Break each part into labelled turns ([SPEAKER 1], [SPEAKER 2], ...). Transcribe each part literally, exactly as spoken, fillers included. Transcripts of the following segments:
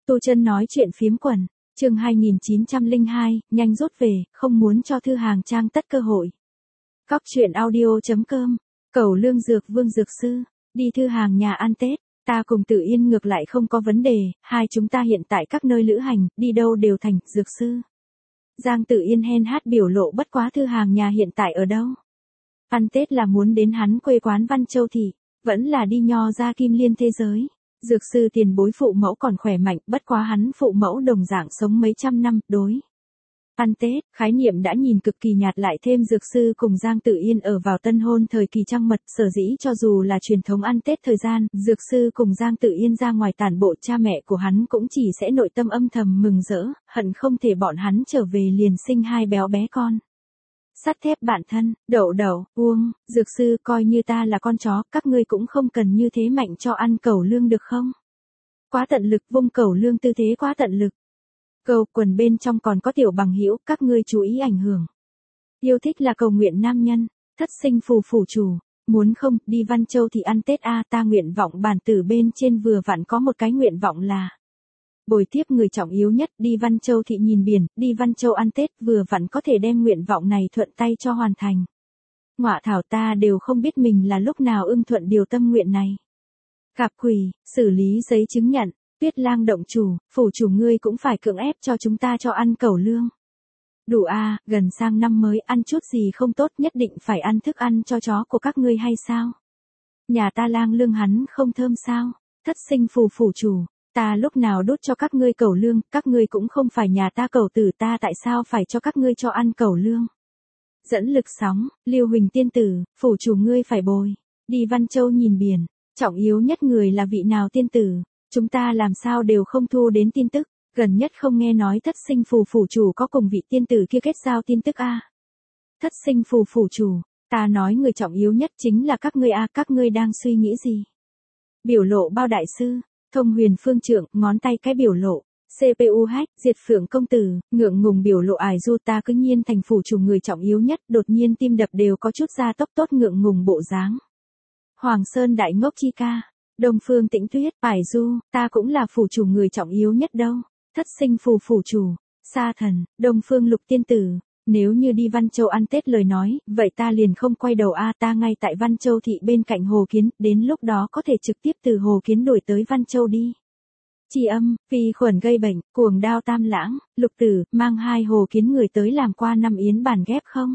[SPEAKER 1] Tu Chân nói chuyện phiếm quần, chương hai nghìn chín trăm lẻ hai, nhanh rút về, không muốn cho Thư Hàng Trang tất cơ hội. Cóc truyện audio chấm com, Cẩu Lương Dược Vương Dược Sư, đi Thư Hàng nhà ăn Tết, ta cùng Tử Yên ngược lại không có vấn đề, hai chúng ta hiện tại các nơi lữ hành, đi đâu đều thành, Dược Sư. Giang Tử Yên hen hát biểu lộ bất quá Thư Hàng nhà hiện tại ở đâu. Ăn Tết là muốn đến hắn quê quán Văn Châu Thị, vẫn là đi Nho ra Kim Liên thế giới. Dược sư tiền bối phụ mẫu còn khỏe mạnh, bất quá hắn phụ mẫu đồng dạng sống mấy trăm năm, đối. Ăn Tết, khái niệm đã nhìn cực kỳ nhạt lại thêm dược sư cùng Giang Tử Yên ở vào tân hôn thời kỳ trăng mật, sở dĩ cho dù là truyền thống ăn Tết thời gian, dược sư cùng Giang Tử Yên ra ngoài tản bộ, cha mẹ của hắn cũng chỉ sẽ nội tâm âm thầm mừng rỡ, hận không thể bọn hắn trở về liền sinh hai béo bé con. Sắt thép bản thân, đậu đậu, uông, dược sư coi như ta là con chó, các ngươi cũng không cần như thế mạnh cho ăn cẩu lương được không? Quá tận lực, vung cẩu lương tư thế quá tận lực. Cầu quần bên trong còn có tiểu bằng hữu, các ngươi chú ý ảnh hưởng. Yêu thích là cầu nguyện nam nhân, thất sinh phù phủ chủ, muốn không, đi Văn Châu thì ăn Tết a, ta nguyện vọng bản tử bên trên vừa vặn có một cái nguyện vọng là bồi tiếp người trọng yếu nhất, đi Văn Châu thị nhìn biển, đi Văn Châu ăn Tết, vừa vặn có thể đem nguyện vọng này thuận tay cho hoàn thành. Ngọa thảo, ta đều không biết mình là lúc nào ưng thuận điều tâm nguyện này. Gặp quỷ, xử lý giấy chứng nhận, Tuyết Lang động chủ, phủ chủ ngươi cũng phải cưỡng ép cho chúng ta cho ăn cẩu lương. Đủ a, gần sang năm mới, ăn chút gì không tốt, nhất định phải ăn thức ăn cho chó của các ngươi hay sao? Nhà ta lang lương hắn không thơm sao? Thất sinh phù phủ chủ, ta lúc nào đốt cho các ngươi cẩu lương, các ngươi cũng không phải nhà ta cẩu tử, ta tại sao phải cho các ngươi cho ăn cẩu lương? Dẫn lực sóng, Liêu Huỳnh tiên tử, phủ chủ ngươi phải bồi, đi Văn Châu nhìn biển, trọng yếu nhất người là vị nào tiên tử, chúng ta làm sao đều không thu đến tin tức, gần nhất không nghe nói thất sinh phù phủ chủ có cùng vị tiên tử kia kết giao tin tức a. Thất sinh phù phủ chủ, ta nói người trọng yếu nhất chính là các ngươi a, các ngươi đang suy nghĩ gì? Biểu lộ bao đại sư, Thông Huyền phương trưởng, ngón tay cái biểu lộ, xê pê u hack, diệt phượng công tử, ngượng ngùng biểu lộ ải du, ta cứ nhiên thành phủ chủ người trọng yếu nhất, đột nhiên tim đập đều có chút ra tốc tốt ngượng ngùng bộ dáng. Hoàng Sơn đại ngốc chi ca, Đông Phương Tĩnh Tuyết, ải du, ta cũng là phủ chủ người trọng yếu nhất đâu. Thất sinh phù phủ chủ, Sa Thần, Đông Phương Lục tiên tử, nếu như đi Văn Châu ăn Tết lời nói, vậy ta liền không quay đầu a, ta ngay tại Văn Châu thị bên cạnh Hồ Kiến, đến lúc đó có thể trực tiếp từ Hồ Kiến đổi tới Văn Châu đi. Chi âm, phi khuẩn gây bệnh, cuồng đao tam lãng, Lục tử, mang hai Hồ Kiến người tới làm qua năm yến bàn ghép không?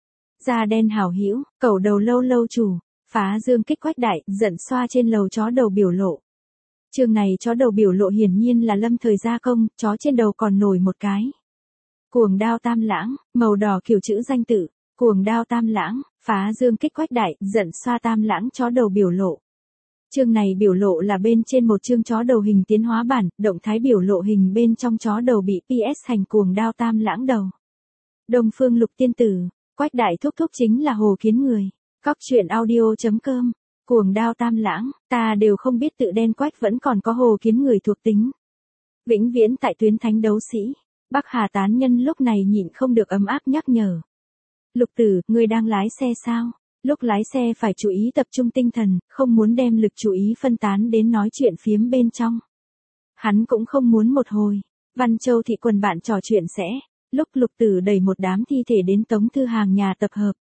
[SPEAKER 1] Da đen hảo hữu, cẩu đầu lâu lâu chủ, phá dương kích quách đại, giận xoa trên lầu chó đầu biểu lộ. Chương này chó đầu biểu lộ hiển nhiên là lâm thời gia công, chó trên đầu còn nổi một cái. Cuồng đao tam lãng, màu đỏ kiểu chữ danh tự, cuồng đao tam lãng, phá dương kích quách đại, giận xoa tam lãng chó đầu biểu lộ. Chương này biểu lộ là bên trên một chương chó đầu hình tiến hóa bản, động thái biểu lộ hình bên trong chó đầu bị pê ét thành cuồng đao tam lãng đầu. Đông Phương Lục tiên tử, quách đại thúc thúc chính là Hồ Kiến người. Cóc truyện audio chấm com, cuồng đao tam lãng, ta đều không biết tự đen quách vẫn còn có Hồ Kiến người thuộc tính. Vĩnh viễn tại tuyến thánh đấu sĩ, Bắc Hà tán nhân lúc này nhịn không được ấm áp nhắc nhở. Lục tử, ngươi đang lái xe sao? Lúc lái xe phải chú ý tập trung tinh thần, không muốn đem lực chú ý phân tán đến nói chuyện phiếm bên trong. Hắn cũng không muốn một hồi, Văn Châu thị quần bạn trò chuyện sẽ, lúc Lục tử đẩy một đám thi thể đến Tống Thư Hàng nhà tập hợp.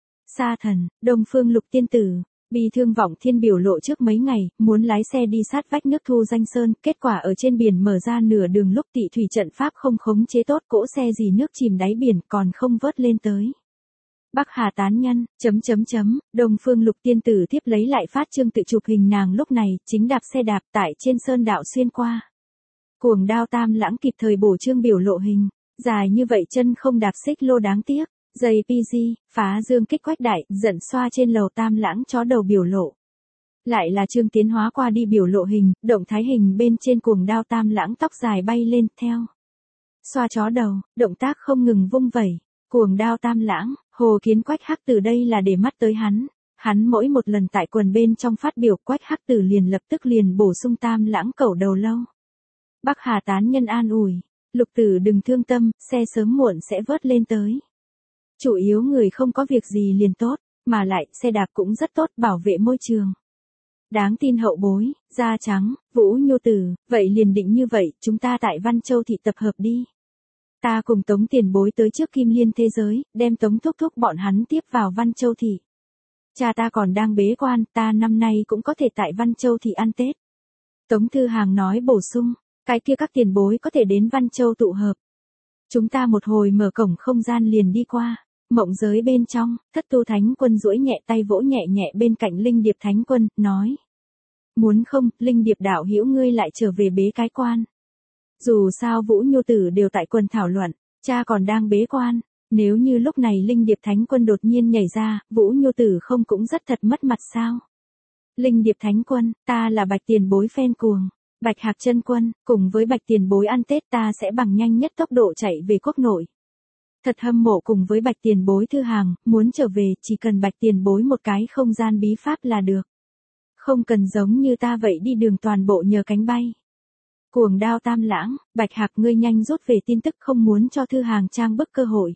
[SPEAKER 1] Sa Thần, Đông Phương Lục tiên tử, bị thương vọng thiên biểu lộ trước mấy ngày, muốn lái xe đi sát vách nước Thu Danh Sơn, kết quả ở trên biển mở ra nửa đường lúc tị thủy trận pháp không khống chế tốt, cỗ xe gì nước chìm đáy biển còn không vớt lên tới. Bắc Hà tán nhân, chấm chấm chấm, Đông Phương Lục tiên tử tiếp lấy lại phát trương tự chụp hình nàng lúc này, chính đạp xe đạp tại trên sơn đạo xuyên qua. Cuồng đao tam lãng kịp thời bổ trương biểu lộ hình, dài như vậy chân không đạp xích lô đáng tiếc. Dây pê giê, phá dương kích quách đại, giận xoa trên lầu tam lãng chó đầu biểu lộ. Lại là chương tiến hóa qua đi biểu lộ hình, động thái hình bên trên cuồng đao tam lãng tóc dài bay lên, theo. Xoa chó đầu, động tác không ngừng vung vẩy, cuồng đao tam lãng, Hồ Kiến quách hắc từ đây là để mắt tới hắn. Hắn mỗi một lần tại quần bên trong phát biểu quách hắc tử liền lập tức liền bổ sung tam lãng cẩu đầu lâu. Bắc Hà tán nhân an ủi, Lục tử đừng thương tâm, xe sớm muộn sẽ vớt lên tới. Chủ yếu người không có việc gì liền tốt, mà lại xe đạp cũng rất tốt bảo vệ môi trường. Đáng tin hậu bối, da trắng, Vũ Nhô Tử, vậy liền định như vậy, chúng ta tại Văn Châu thị tập hợp đi. Ta cùng Tống tiền bối tới trước Kim Liên thế giới, đem Tống thúc thúc bọn hắn tiếp vào Văn Châu thị. Cha ta còn đang bế quan, ta năm nay cũng có thể tại Văn Châu thị ăn Tết. Tống Thư Hàng nói bổ sung, cái kia các tiền bối có thể đến Văn Châu tụ hợp. Chúng ta một hồi mở cổng không gian liền đi qua. Mộng giới bên trong, Thất Tu Thánh Quân duỗi nhẹ tay vỗ nhẹ nhẹ bên cạnh Linh Điệp Thánh Quân, nói. Muốn không, Linh Điệp đạo hữu ngươi lại trở về bế cái quan. Dù sao Vũ Nhô Tử đều tại quân thảo luận, cha còn đang bế quan. Nếu như lúc này Linh Điệp Thánh Quân đột nhiên nhảy ra, Vũ Nhô Tử không cũng rất thật mất mặt sao? Linh Điệp Thánh Quân, ta là Bạch tiền bối phen cuồng. Bạch Hạc Chân Quân, cùng với Bạch tiền bối ăn Tết ta sẽ bằng nhanh nhất tốc độ chạy về quốc nội. Thật hâm mộ cùng với Bạch tiền bối Thư Hàng, muốn trở về chỉ cần Bạch tiền bối một cái không gian bí pháp là được. Không cần giống như ta vậy đi đường toàn bộ nhờ cánh bay. Cuồng Đao Tam Lãng, Bạch Hạc ngươi nhanh rút về tin tức không muốn cho Thư Hàng trang bức cơ hội.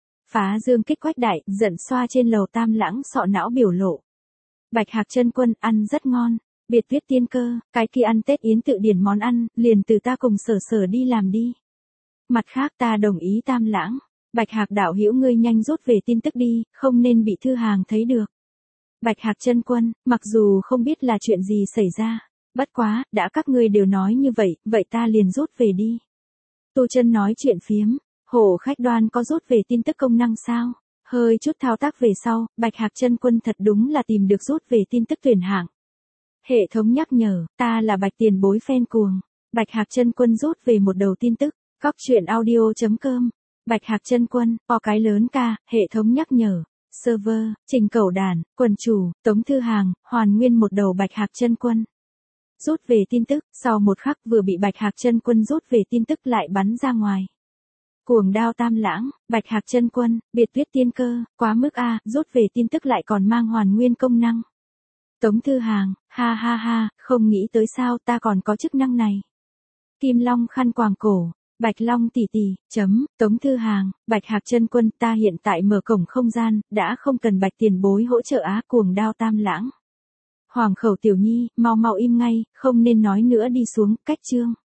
[SPEAKER 1] Phá Dương kích quách đại, giận xoa trên lầu Tam Lãng sọ não biểu lộ. Bạch Hạc Chân Quân ăn rất ngon, biệt viết tiên cơ, cái kia ăn Tết yến tự điển món ăn, liền từ ta cùng Sở Sở đi làm đi. Mặt khác ta đồng ý Tam Lãng, Bạch Hạc đạo hữu ngươi nhanh rút về tin tức đi, không nên bị Thư Hàng thấy được. Bạch Hạc Chân Quân, mặc dù không biết là chuyện gì xảy ra, bất quá, đã các ngươi đều nói như vậy, vậy ta liền rút về đi. Tu Chân nói chuyện phiếm, Hổ Khách Đoan có rút về tin tức công năng sao? Hơi chút thao tác về sau, Bạch Hạc Chân Quân thật đúng là tìm được rút về tin tức tuyển hạng. Hệ thống nhắc nhở, ta là Bạch tiền bối phen cuồng. Bạch Hạc Chân Quân rút về một đầu tin tức, Cóc truyện audio chấm com. Bạch Hạc Chân Quân, o cái lớn ca, hệ thống nhắc nhở. Server, Trình Cẩu Đàn, quần chủ, Tống Thư Hàng, hoàn nguyên một đầu Bạch Hạc Chân Quân. Rút về tin tức, sau một khắc vừa bị Bạch Hạc Chân Quân rút về tin tức lại bắn ra ngoài. Cuồng Đao Tam Lãng, Bạch Hạc Chân Quân, biệt viết tiên cơ, quá mức a, rút về tin tức lại còn mang hoàn nguyên công năng. Tống Thư Hàng, ha ha ha, không nghĩ tới sao ta còn có chức năng này. Kim Long khăn quàng cổ, Bạch Long tỷ tỷ, chấm, Tống Thư Hàng, Bạch Hạc Chân Quân ta hiện tại mở cổng không gian, đã không cần Bạch tiền bối hỗ trợ á. Cuồng Đao Tam Lãng. Hoàng Khẩu Tiểu Nhi, mau mau im ngay, không nên nói nữa đi xuống, cách chương.